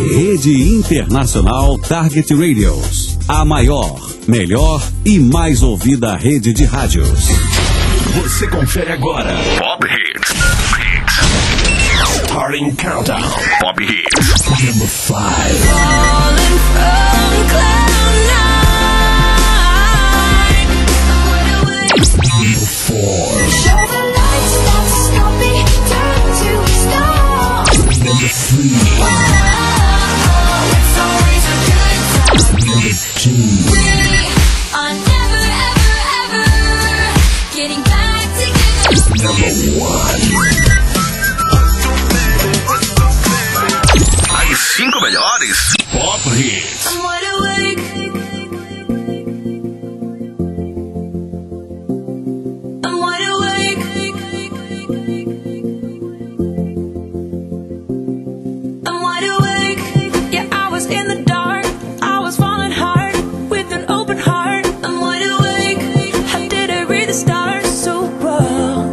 Rede Internacional Target Radios. A maior, melhor e mais ouvida rede de rádios. Você confere agora Pop Hits. Starting Countdown. Pop Hits. Number 5. Falling from cloud nine. Number 4. Show the lights, stop, stop me, turn to stone. Number 3. It's always a good time. Number 2. We are never, ever, ever getting back together. Number 1. As 5 melhores Pop Hits. I'm wide awake. I'm wide awake. I'm wide awake. Yeah, I was in the dark. I was falling hard with an open heart. I'm wide awake. How did I read the stars so well?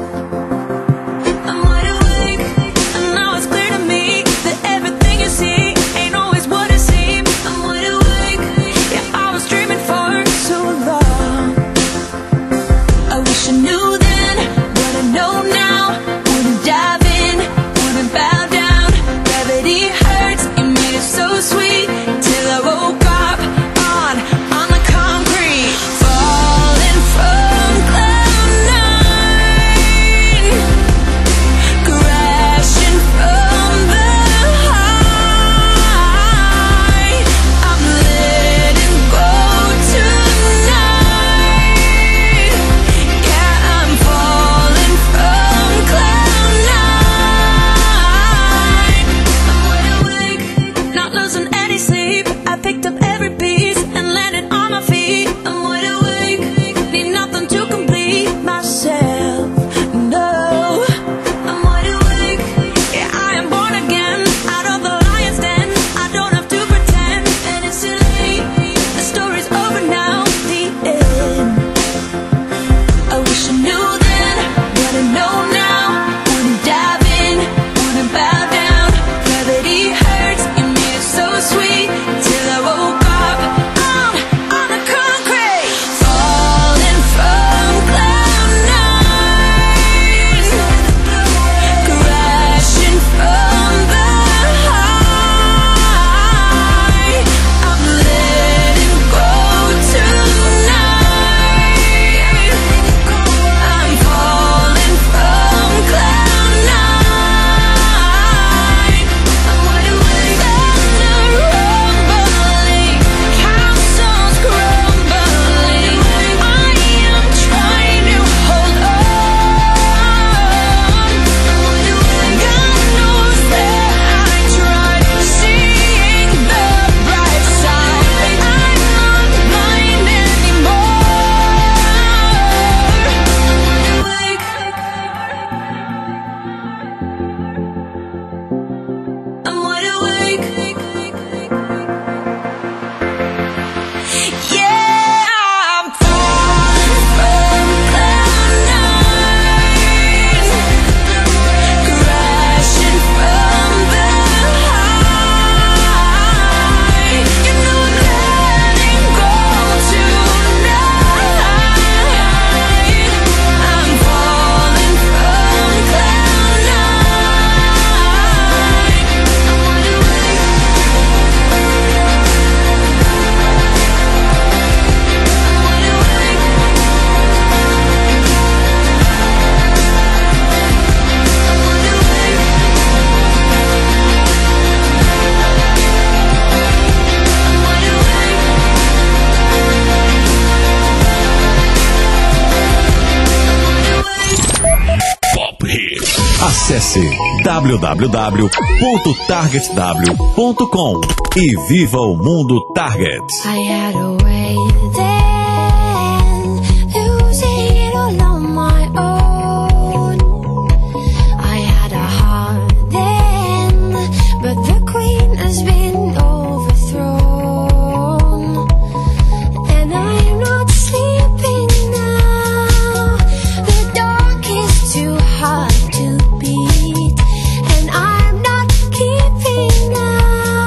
I'm wide awake, and now it's clear to me that everything you see ain't always what it seems. I'm wide awake. Yeah, I was dreaming for so long. I wish I knew then what I know now. Wouldn't dive in, wouldn't bow down. Gravity hurts, it made it so sweet till I woke up on the concrete, falling from cloud nine, crashing from the high. I'm letting go tonight. Yeah, I'm falling from cloud nine. I'm wide awake, not losing any sleep. I picked up every piece and landed on my feet. I'm wide awake, need nothing to complete myself. No, I'm wide awake. Yeah, I am born again, out of the lion's den. I don't have to pretend, and it's too late. The story's over now, the end. I wish I knew then what I know now. Wouldn't dive in, wouldn't bow down. Gravity hurts, it made it so sweet till I woke up on the concrete, falling from cloud nine, crashing from the high. I'm letting go tonight. I'm falling from cloud nine. I'm wide awake, thunder rumbling, castles crumbling. I am trying to hold on. God knows that I tried seeing the bright side. I'm not blind anymore. I'm wide awake. Yeah, I'm falling from cloud nine, crashing from the high. You know I'm letting go tonight. I'm falling from cloud nine. I'm wide awake. Pop Hits. Acesse www.targetw.com e viva o mundo Target. I had a way then, losing it all on my own. I had a heart then, but the queen has been overthrown. And I'm not sleeping now, the dark is too hard to beat. And I'm not keeping now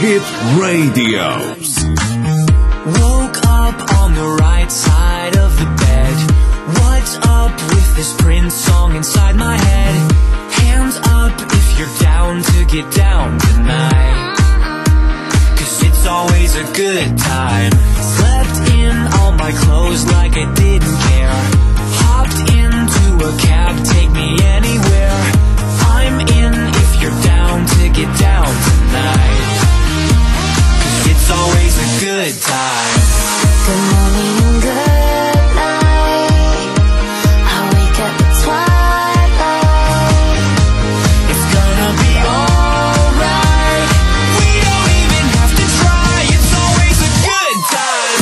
Hit Radio. Woke up on the right side of the bed. What's up with this Prince song inside my head? Hands up if you're down to get down tonight. 'Cause it's always a good time. Slept in all my clothes like I didn't care. Hopped into a cab, take me anywhere. I'm in if you're down to get down tonight. 'Cause it's always a good time. Good morning and good night. I wake up at twilight. It's gonna be alright. We don't even have to try. It's always a good time.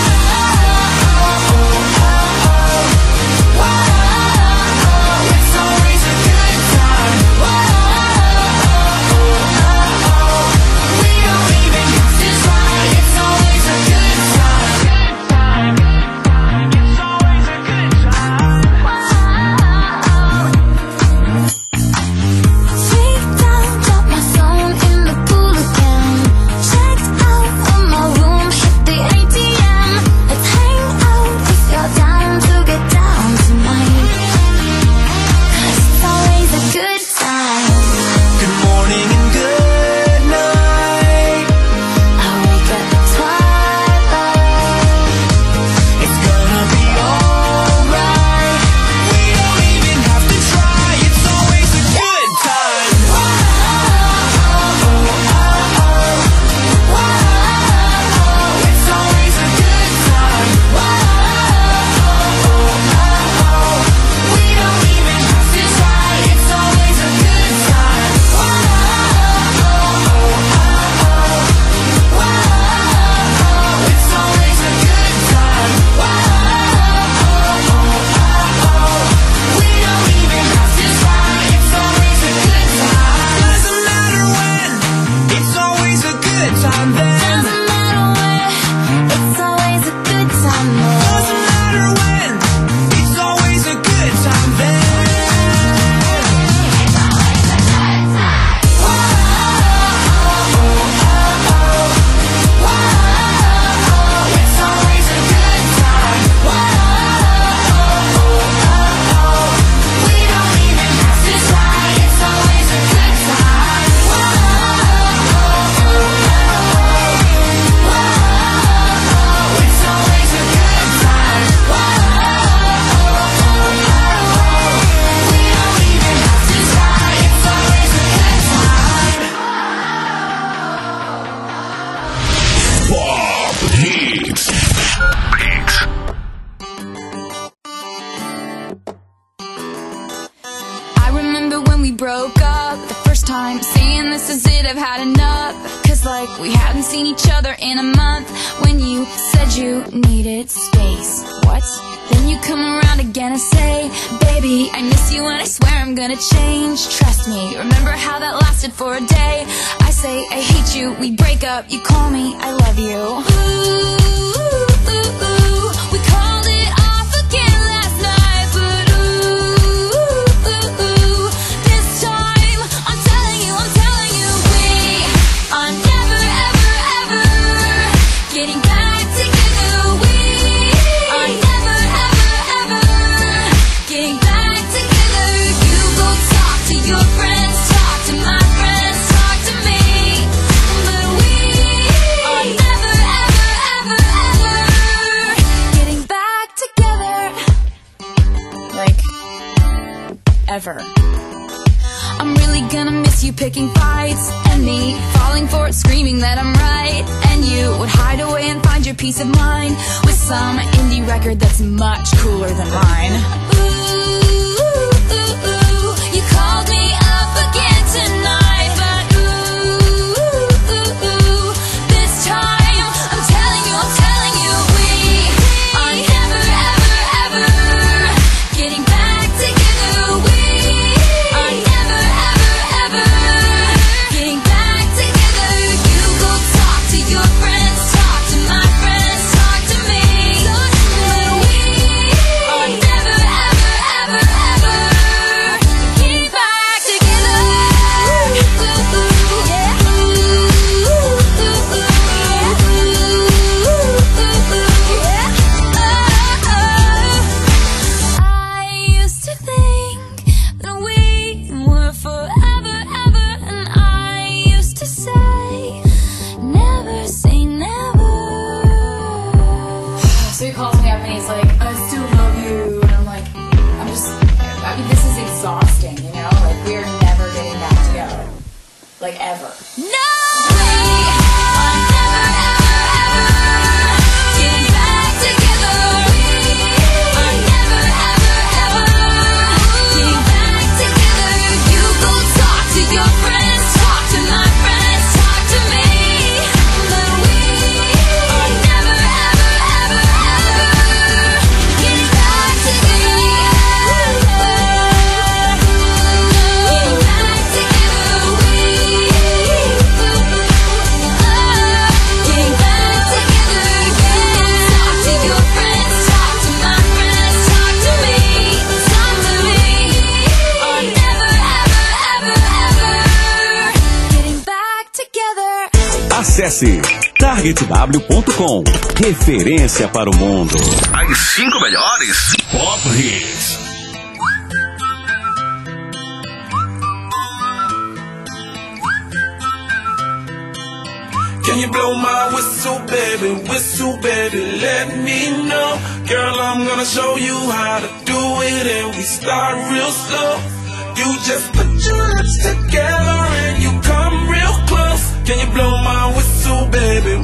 It's always a good time. We don't even have to try. It's always a good time. It's always a good time. Take down, drop my phone in the pool again. Checked out from my room, hit the ATM. Let's hang out if you're down to get down tonight. 'Cause it's always a good time. Good morning and good night. I wake up at twilight. It's gonna be alright. We don't even have to try. It's always a good time. It's always a good time. We don't even have to try. It's always a good time. It's always a good time. We don't even have to try. It's always a good time. Doesn't matter when. It's always a good time then. Doesn't matter when, it's always a good time then. Doesn't matter when. It's always a good time then. It's always a good time. We don't even have to try. It's always a good time. It's always a good time. We don't even have to try. It's always a good time. Pop Hits. I remember when we broke up the first time, saying this is it, I've had enough. 'Cause like we hadn't seen each other in a month. When you said you needed space, what? Then you come around again and say, baby, I miss you and I swear I'm gonna change. Trust me, remember how that lasted for a day? I say I hate you, we break up, you call me, I love you. Ooh, we called it off again last night, but this time I'm telling you, we are never, ever, ever getting back together. We are never, ever, ever getting back together. You go talk to your friends, talk to my friends, talk to me, but we are never, ever, ever, ever getting back together. Like, ever. I'm really gonna miss you picking fights, and me falling for it, screaming that I'm right. And you would hide away and find your peace of mind with some indie record that's much cooler than mine. Ooh, you called me up again tonight, but this time I'm telling you, we are never, ever, ever getting back together. We are never, ever, ever getting back together. You go talk to your friends, talk to my friends, talk to me, but we are never, ever, like ever. No way, I'll never, ever, ever getting back together. I'll never, ever, ever getting back together. You go talk to your friends, talk to my friends, talk to me. But we are never, ever, ever getting back together. Getting back together. Getting back together again. Talk to your friends, talk to my friends, talk to me, talk to me. Oh, never, ever, ever, ever getting back together. Acesse targetw.com. Referência para o mundo. As 5 melhores Pop Hits. Can you blow my whistle, baby, let me know. Girl, I'm gonna show you how to do it, and we start real slow. You just put your lips together and you come real close. Can you blow my whistle, baby,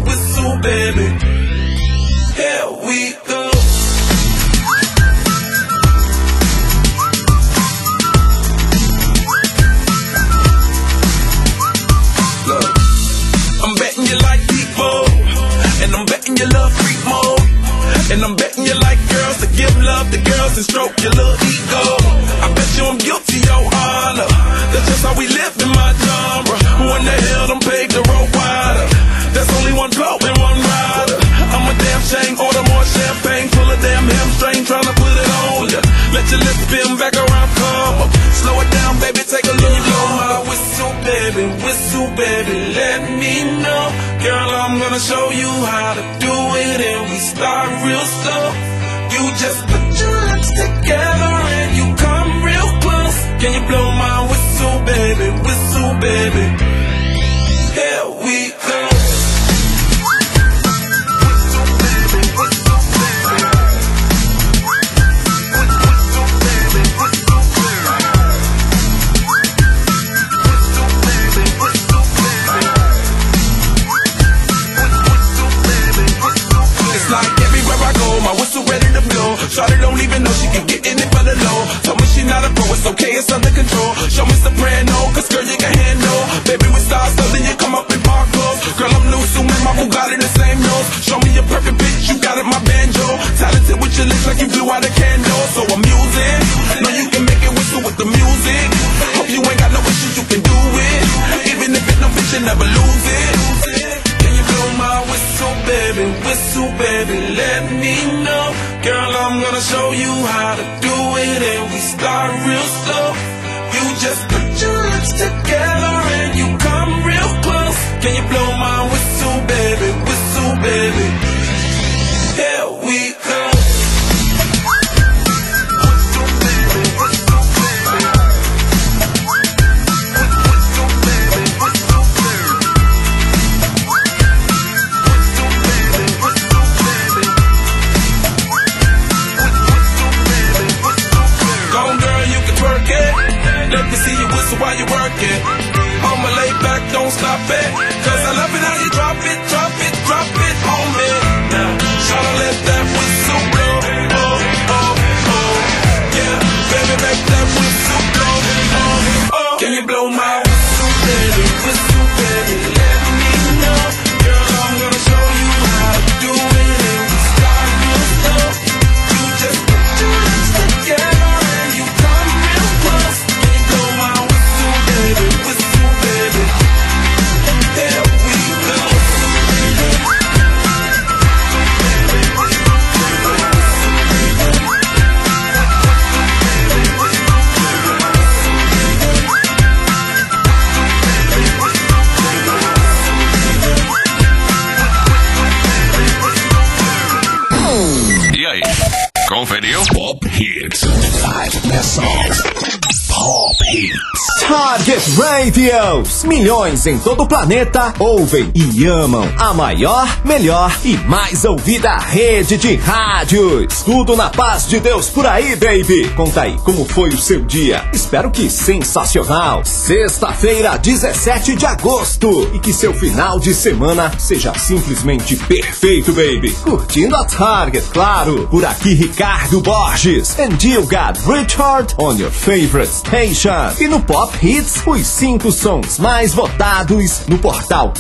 here we go. Look, I'm betting you like people, and I'm betting you love freak mode, and I'm betting you like girls to give love to girls and stroke your little ego. I bet you I'm guilty, your honor. That's just how we live in my genre. Who in the hell done paved the road wider? There's only one blow and one rider. I'm a damn shame, order more champagne, pull a damn hamstring, tryna put it on ya. Let your lips spin back around, come up. Slow it down, baby, take a look. Blow my whistle, baby, let me know. Girl, I'm gonna show you how to do it, and we start real slow. You just put your lips together and you come real close. Can you blow my whistle, baby, here we go. It's like everywhere I go, my whistle ready to blow. Shawty don't even know she can get in it for the low. Told me she not a pro, it's okay, it's under control. Show me soprano, cause girl you can handle. Baby we start so then you come up in park clothes. Girl I'm loose, so man my Bugatti the same nose. Show me your perfect bitch, you got it my banjo. Talented with your lips like you blew out a candle. So I'm using, know you can make it whistle with the music. Hope you ain't got no issues, you can do it. Even if it's no bitch, you never lose it. Can you blow my whistle, baby, let me know. Girl, I'm gonna show you how to do it, and we start real slow. You just put your lips together and you come real close. Can you blow my whistle, baby, here we go. Let me see you whistle while you work it. I'ma lay back, don't stop it. Cause I love it how you drop it, drop it, drop Radios. Milhões em todo o planeta ouvem e amam a maior, melhor e mais ouvida rede de rádios. Tudo na paz de Deus por aí, baby. Conta aí como foi o seu dia. Espero que sensacional. Sexta-feira, 17 de agosto. E que seu final de semana seja simplesmente perfeito, baby. Curtindo a Target, claro. Por aqui, Ricardo Borges. And you got Richard on your favorite station. E no Pop Hits, os 5 sons mais votados no portal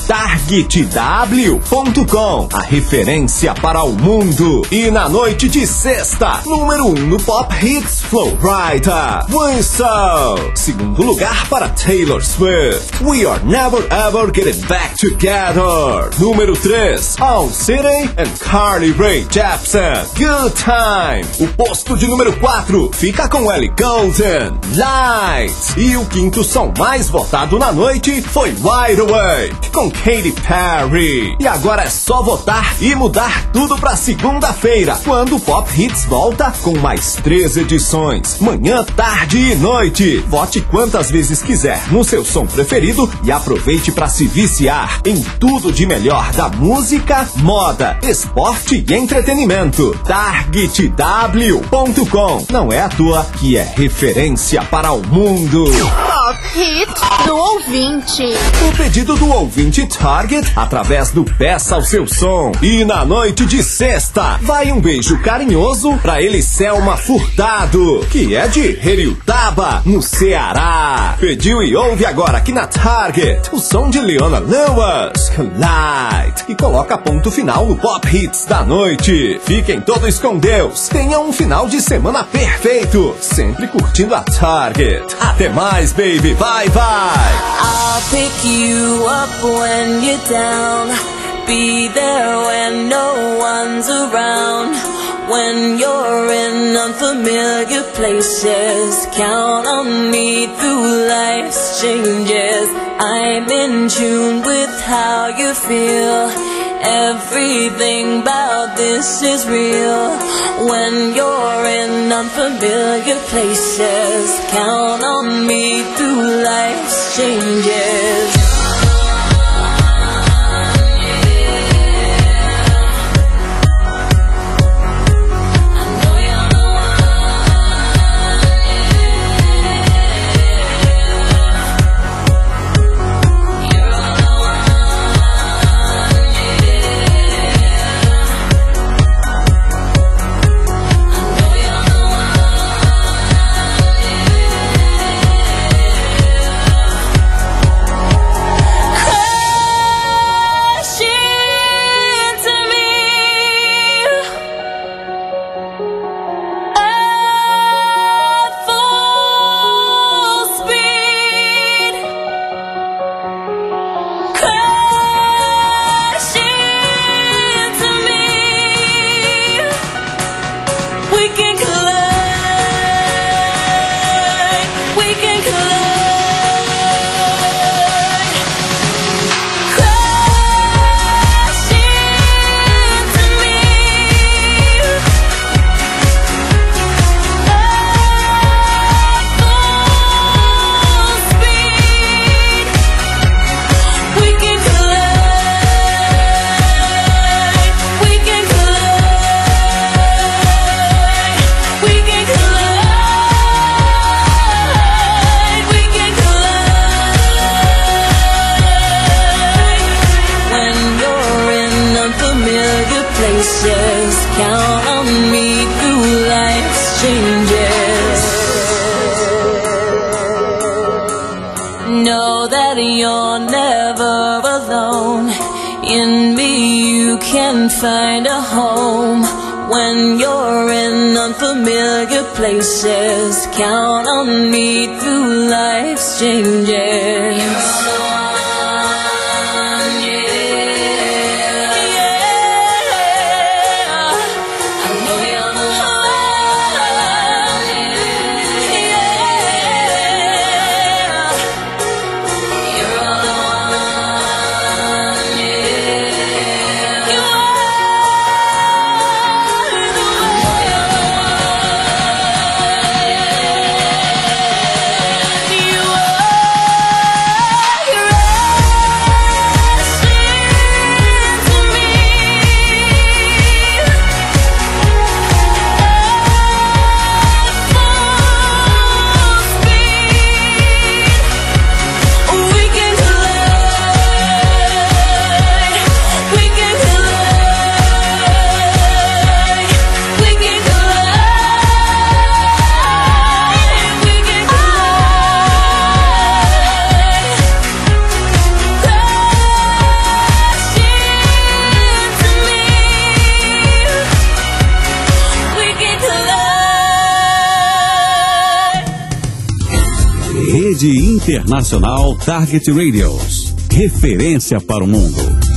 targetw.com, a referência para o mundo. E na noite de sexta, número 1 no Pop Hits, Flowrider, Whistle. Segundo lugar para Taylor Swift, We Are Never Ever Getting Back Together. Número 3, All City and Carly Rae Jepsen, Good Time. O posto de número 4 fica com Ellie Goulding, Light. E o quinto som mais votado na noite foi Wide Awake, com Katy Perry. E agora é só votar e mudar tudo pra segunda-feira, quando o Pop Hits volta com mais 3 edições, manhã, tarde e noite. Vote quantas vezes quiser no seu som preferido e aproveite pra se viciar em tudo de melhor da música, moda, esporte e entretenimento. targetw.com. Não é à toa que é referência para o mundo. Pop Hits do ouvinte. O pedido do ouvinte Target através do Peça ao Seu Som. E na noite de sexta, vai um beijo carinhoso pra Eliselma Furtado, que é de Heriutaba, no Ceará. Pediu e ouve agora aqui na Target o som de Leona Lewis, Light, e coloca ponto final no Pop Hits da noite. Fiquem todos com Deus. Tenham um final de semana perfeito, sempre curtindo a Target. Até mais, baby. Bye, bye. I'll pick you up when you're down. Be there when no one's around. When you're in unfamiliar places, count on me through life's changes. I'm in tune with how you feel. Everything about this is real. When you're in unfamiliar places, count on me through life's changes. Find a home when you're in unfamiliar places. Count on me through life's changes. Rede Internacional Target Radios. Referência para o mundo.